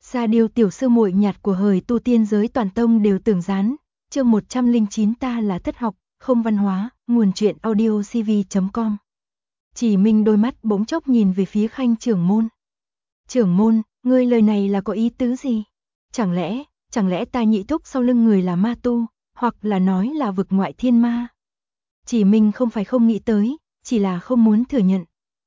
Sa Điêu tiểu sư muội nhạt của hời tu tiên giới toàn tông đều tưởng dán. Chương 109 ta là thất học, không văn hóa, nguồn truyện audio cv.com. Chỉ Minh đôi mắt bỗng chốc nhìn về phía Khanh trưởng môn. Trưởng môn, ngươi lời này là có ý tứ gì? Chẳng lẽ ta nhị thúc sau lưng người là ma tu, hoặc là nói là vực ngoại thiên ma? Chỉ Minh không phải không nghĩ tới, chỉ là không muốn thừa nhận.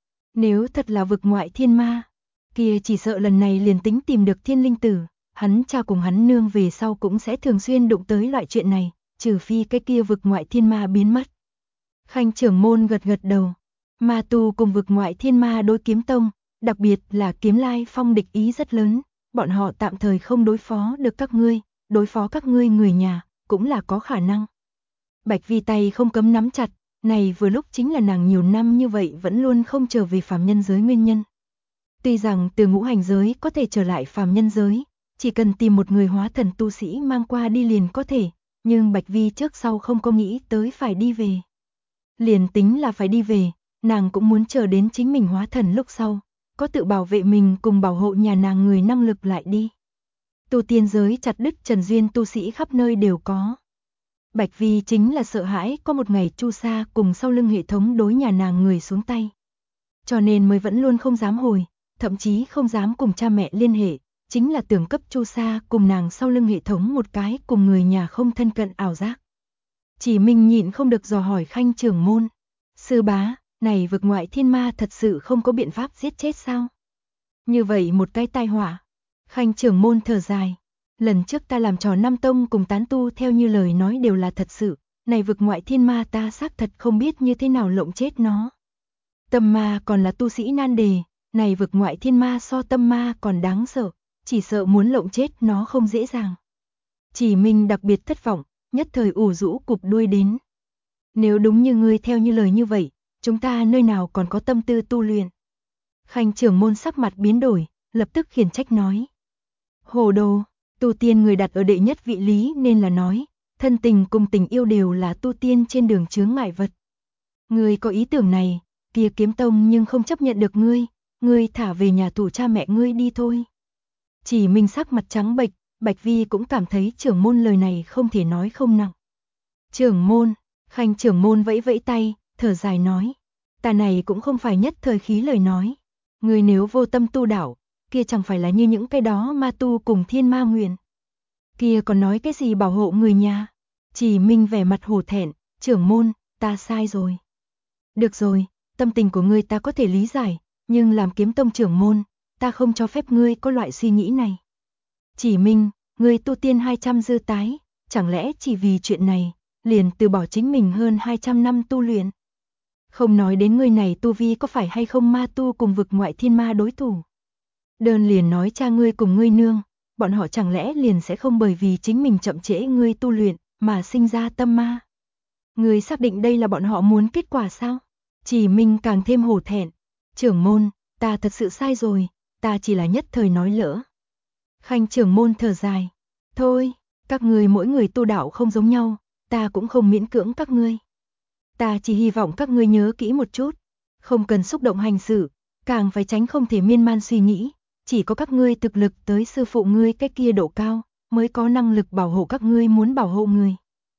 Nếu thật là vực ngoại thiên ma, kia chỉ sợ lần này liền tính tìm được thiên linh tử, hắn cha cùng hắn nương về sau cũng sẽ thường xuyên đụng tới loại chuyện này, trừ phi cái kia vực ngoại thiên ma biến mất. Khanh trưởng môn gật gật đầu, ma tu cùng vực ngoại thiên ma đối kiếm tông, đặc biệt là kiếm lai phong địch ý rất lớn, bọn họ tạm thời không đối phó được các ngươi, đối phó các ngươi người nhà, cũng là có khả năng. Bạch Vi tay không cấm nắm chặt, này vừa lúc chính là nàng nhiều năm như vậy vẫn luôn không trở về phàm nhân giới nguyên nhân. Tuy rằng từ ngũ hành giới có thể trở lại phàm nhân giới, chỉ cần tìm một người hóa thần tu sĩ mang qua đi liền có thể, nhưng Bạch Vi trước sau không có nghĩ tới phải đi về. Liền tính là phải đi về, nàng cũng muốn chờ đến chính mình hóa thần lúc sau, có tự bảo vệ mình cùng bảo hộ nhà nàng người năng lực lại đi. Tu tiên giới chặt đứt trần duyên tu sĩ khắp nơi đều có. Bạch Vi chính là sợ hãi có một ngày Chu Sa cùng sau lưng hệ thống đối nhà nàng người xuống tay. Cho nên mới vẫn luôn không dám hồi, thậm chí không dám cùng cha mẹ liên hệ, chính là tưởng cấp Chu Sa cùng nàng sau lưng hệ thống một cái cùng người nhà không thân cận ảo giác. Chỉ Minh nhịn không được dò hỏi Khanh trưởng môn, sư bá, này vực ngoại thiên ma thật sự không có biện pháp giết chết sao? Như vậy một cái tai họa. Khanh trưởng môn thở dài, lần trước ta làm trò Nam Tông cùng tán tu theo như lời nói đều là thật sự, này vực ngoại thiên ma ta xác thật không biết như thế nào lộng chết nó. Tâm ma còn là tu sĩ nan đề, này vực ngoại thiên ma so tâm ma còn đáng sợ, chỉ sợ muốn lộng chết nó không dễ dàng. Chỉ Minh đặc biệt thất vọng, nhất thời ủ rũ cụp đuôi đến. Nếu đúng như ngươi theo như lời như vậy, chúng ta nơi nào còn có tâm tư tu luyện? Khanh trưởng môn sắc mặt biến đổi, lập tức khiển trách nói. Hồ đồ, tu tiên người đặt ở đệ nhất vị lý nên là nói, thân tình cùng tình yêu đều là tu tiên trên đường chướng ngại vật. Ngươi có ý tưởng này, kia kiếm tông nhưng không chấp nhận được ngươi thả về nhà tù cha mẹ ngươi đi thôi. Chỉ Minh sắc mặt trắng bệch, Bạch Vi cũng cảm thấy trưởng môn lời này không thể nói không nặng. Trưởng môn, Khanh trưởng môn vẫy vẫy tay, thở dài nói, ta này cũng không phải nhất thời khí lời nói. Ngươi nếu vô tâm tu đạo, kia chẳng phải là như những cái đó ma tu cùng thiên ma nguyền. Kia còn nói cái gì bảo hộ người nhà. Chỉ Minh vẻ mặt hổ thẹn, trưởng môn, ta sai rồi. Được rồi, tâm tình của ngươi ta có thể lý giải, nhưng làm kiếm tông trưởng môn, ta không cho phép ngươi có loại suy nghĩ này. Chỉ Minh, ngươi tu tiên 200 dư tái, chẳng lẽ chỉ vì chuyện này, liền từ bỏ chính mình hơn 200 năm tu luyện. Không nói đến ngươi này tu vi có phải hay không ma tu cùng vực ngoại thiên ma đối thủ. Đơn liền nói cha ngươi cùng ngươi nương, bọn họ chẳng lẽ liền sẽ không bởi vì chính mình chậm trễ ngươi tu luyện mà sinh ra tâm ma. Ngươi xác định đây là bọn họ muốn kết quả sao? Chỉ Minh càng thêm hổ thẹn. Trưởng môn, ta thật sự sai rồi, ta chỉ là nhất thời nói lỡ. Khanh trưởng môn thở dài. Thôi, các ngươi mỗi người tu đạo không giống nhau, ta cũng không miễn cưỡng các ngươi. Ta chỉ hy vọng các ngươi nhớ kỹ một chút, không cần xúc động hành xử, càng phải tránh không thể miên man suy nghĩ, chỉ có các ngươi thực lực tới sư phụ ngươi cái kia độ cao, mới có năng lực bảo hộ các ngươi muốn bảo hộ người.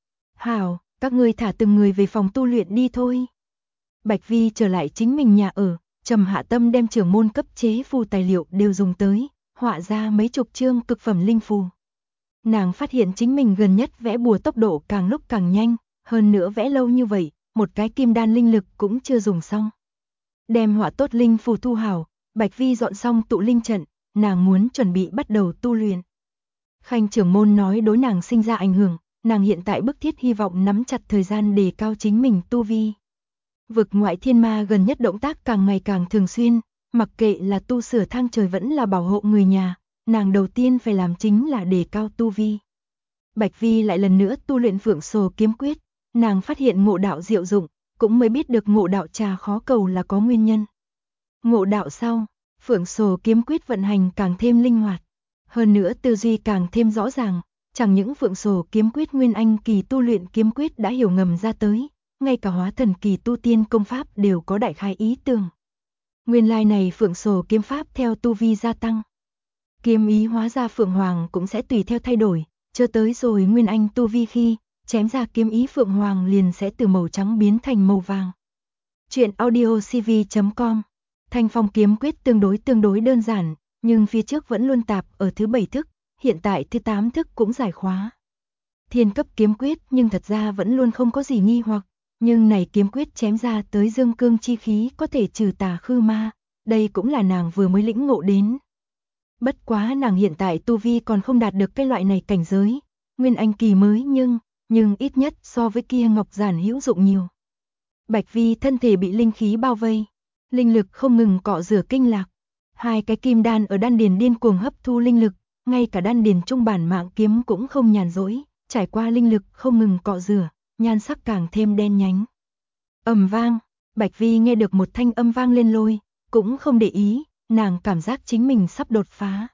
Hảo, các ngươi thả từng người về phòng tu luyện đi thôi. Bạch Vi trở lại chính mình nhà ở, trầm hạ tâm đem trưởng môn cấp chế phù tài liệu đều dùng tới, họa ra mấy chục chương cực phẩm linh phù. Nàng phát hiện chính mình gần nhất vẽ bùa tốc độ càng lúc càng nhanh, hơn nữa vẽ lâu như vậy, một cái kim đan linh lực cũng chưa dùng xong. Đem họa tốt linh phù thu hảo, Bạch Vi dọn xong tụ linh trận, nàng muốn chuẩn bị bắt đầu tu luyện. Khanh trưởng môn nói đối nàng sinh ra ảnh hưởng, nàng hiện tại bức thiết hy vọng nắm chặt thời gian đề cao chính mình tu vi. Vực ngoại thiên ma gần nhất động tác càng ngày càng thường xuyên, mặc kệ là tu sửa thang trời vẫn là bảo hộ người nhà, nàng đầu tiên phải làm chính là đề cao tu vi. Bạch Vi lại lần nữa tu luyện Phượng Sồ kiếm quyết, nàng phát hiện ngộ đạo diệu dụng, cũng mới biết được ngộ đạo trà khó cầu là có nguyên nhân. Ngộ đạo sau, Phượng Sồ kiếm quyết vận hành càng thêm linh hoạt, hơn nữa tư duy càng thêm rõ ràng, chẳng những Phượng Sồ kiếm quyết nguyên anh kỳ tu luyện kiếm quyết đã hiểu ngầm ra tới, ngay cả hóa thần kỳ tu tiên công pháp đều có đại khai ý tưởng. Nguyên lai này Phượng Sồ kiếm pháp theo tu vi gia tăng. Kiếm ý hóa ra Phượng Hoàng cũng sẽ tùy theo thay đổi, cho tới rồi Nguyên Anh tu vi khi chém ra kiếm ý Phượng Hoàng liền sẽ từ màu trắng biến thành màu vàng. Chuyện audio cv.com. Thanh Phong kiếm quyết tương đối đơn giản, nhưng phía trước vẫn luôn tạp ở thứ 7 thức, hiện tại thứ 8 thức cũng giải khóa. Thiên cấp kiếm quyết nhưng thật ra vẫn luôn không có gì nghi hoặc, nhưng này kiếm quyết chém ra tới dương cương chi khí có thể trừ tà khư ma, đây cũng là nàng vừa mới lĩnh ngộ đến. Bất quá nàng hiện tại tu vi còn không đạt được cái loại này cảnh giới, Nguyên Anh kỳ mới nhưng ít nhất so với kia ngọc giản hữu dụng nhiều. Bạch Vi thân thể bị linh khí bao vây, linh lực không ngừng cọ rửa kinh lạc, hai cái kim đan ở đan điền điên cuồng hấp thu linh lực, ngay cả đan điền trung bản mạng kiếm cũng không nhàn rỗi, trải qua linh lực không ngừng cọ rửa, nhan sắc càng thêm đen nhánh. Ầm vang, Bạch Vi nghe được một thanh âm vang lên lôi, cũng không để ý, nàng cảm giác chính mình sắp đột phá.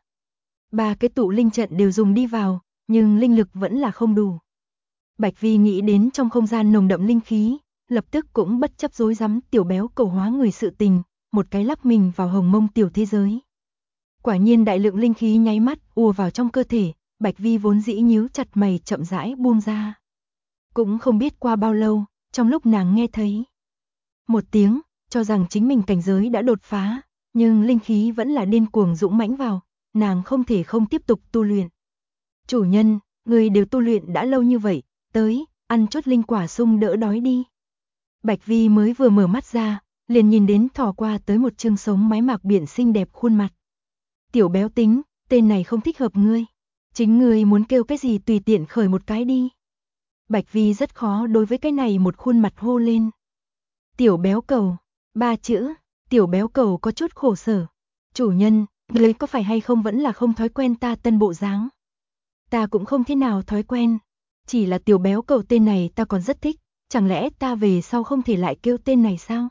Ba cái tụ linh trận đều dùng đi vào, nhưng linh lực vẫn là không đủ. Bạch Vi nghĩ đến trong không gian nồng đậm linh khí, lập tức cũng bất chấp rối rắm tiểu béo cầu hóa người sự tình, một cái lắc mình vào hồng mông tiểu thế giới. Quả nhiên đại lượng linh khí nháy mắt ùa vào trong cơ thể, Bạch Vi vốn dĩ nhíu chặt mày chậm rãi buông ra. Cũng không biết qua bao lâu, trong lúc nàng nghe thấy một tiếng, cho rằng chính mình cảnh giới đã đột phá, nhưng linh khí vẫn là điên cuồng dũng mãnh vào, nàng không thể không tiếp tục tu luyện. Chủ nhân, người đều tu luyện đã lâu như vậy, tới, ăn chút linh quả sung đỡ đói đi. Bạch Vi mới vừa mở mắt ra, liền nhìn đến thò qua tới một chương sống mái mạc biển xinh đẹp khuôn mặt. Tiểu béo tính, tên này không thích hợp ngươi. Chính ngươi muốn kêu cái gì tùy tiện khởi một cái đi. Bạch Vi rất khó đối với cái này một khuôn mặt hô lên. Tiểu béo cầu, 3 chữ, tiểu béo cầu có chút khổ sở. Chủ nhân, ngươi có phải hay không vẫn là không thói quen ta tân bộ dáng? Ta cũng không thế nào thói quen, chỉ là tiểu béo cầu tên này ta còn rất thích, chẳng lẽ ta về sau không thể lại kêu tên này sao?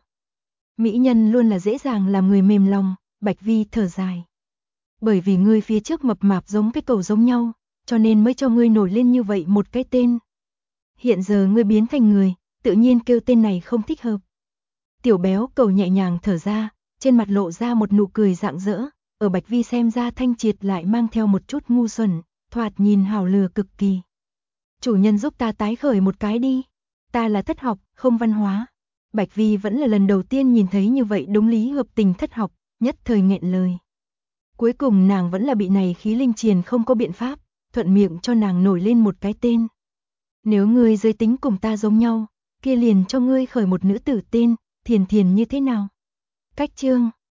Mỹ nhân luôn là dễ dàng làm người mềm lòng, Bạch Vi thở dài. Bởi vì ngươi phía trước mập mạp giống cái cầu giống nhau, cho nên mới cho ngươi nổi lên như vậy một cái tên. Hiện giờ ngươi biến thành người, tự nhiên kêu tên này không thích hợp. Tiểu béo cầu nhẹ nhàng thở ra, trên mặt lộ ra một nụ cười rạng rỡ, ở Bạch Vi xem ra thanh triệt lại mang theo một chút ngu xuẩn, thoạt nhìn hào lừa cực kỳ. Chủ nhân giúp ta tái khởi một cái đi, ta là thất học, không văn hóa. Bạch Vi vẫn là lần đầu tiên nhìn thấy như vậy đúng lý hợp tình thất học, nhất thời nghẹn lời. Cuối cùng nàng vẫn là bị này khí linh triền không có biện pháp, thuận miệng cho nàng nổi lên một cái tên. Nếu ngươi giới tính cùng ta giống nhau, kia liền cho ngươi khởi một nữ tử tên, Thiền Thiền như thế nào? Cách chương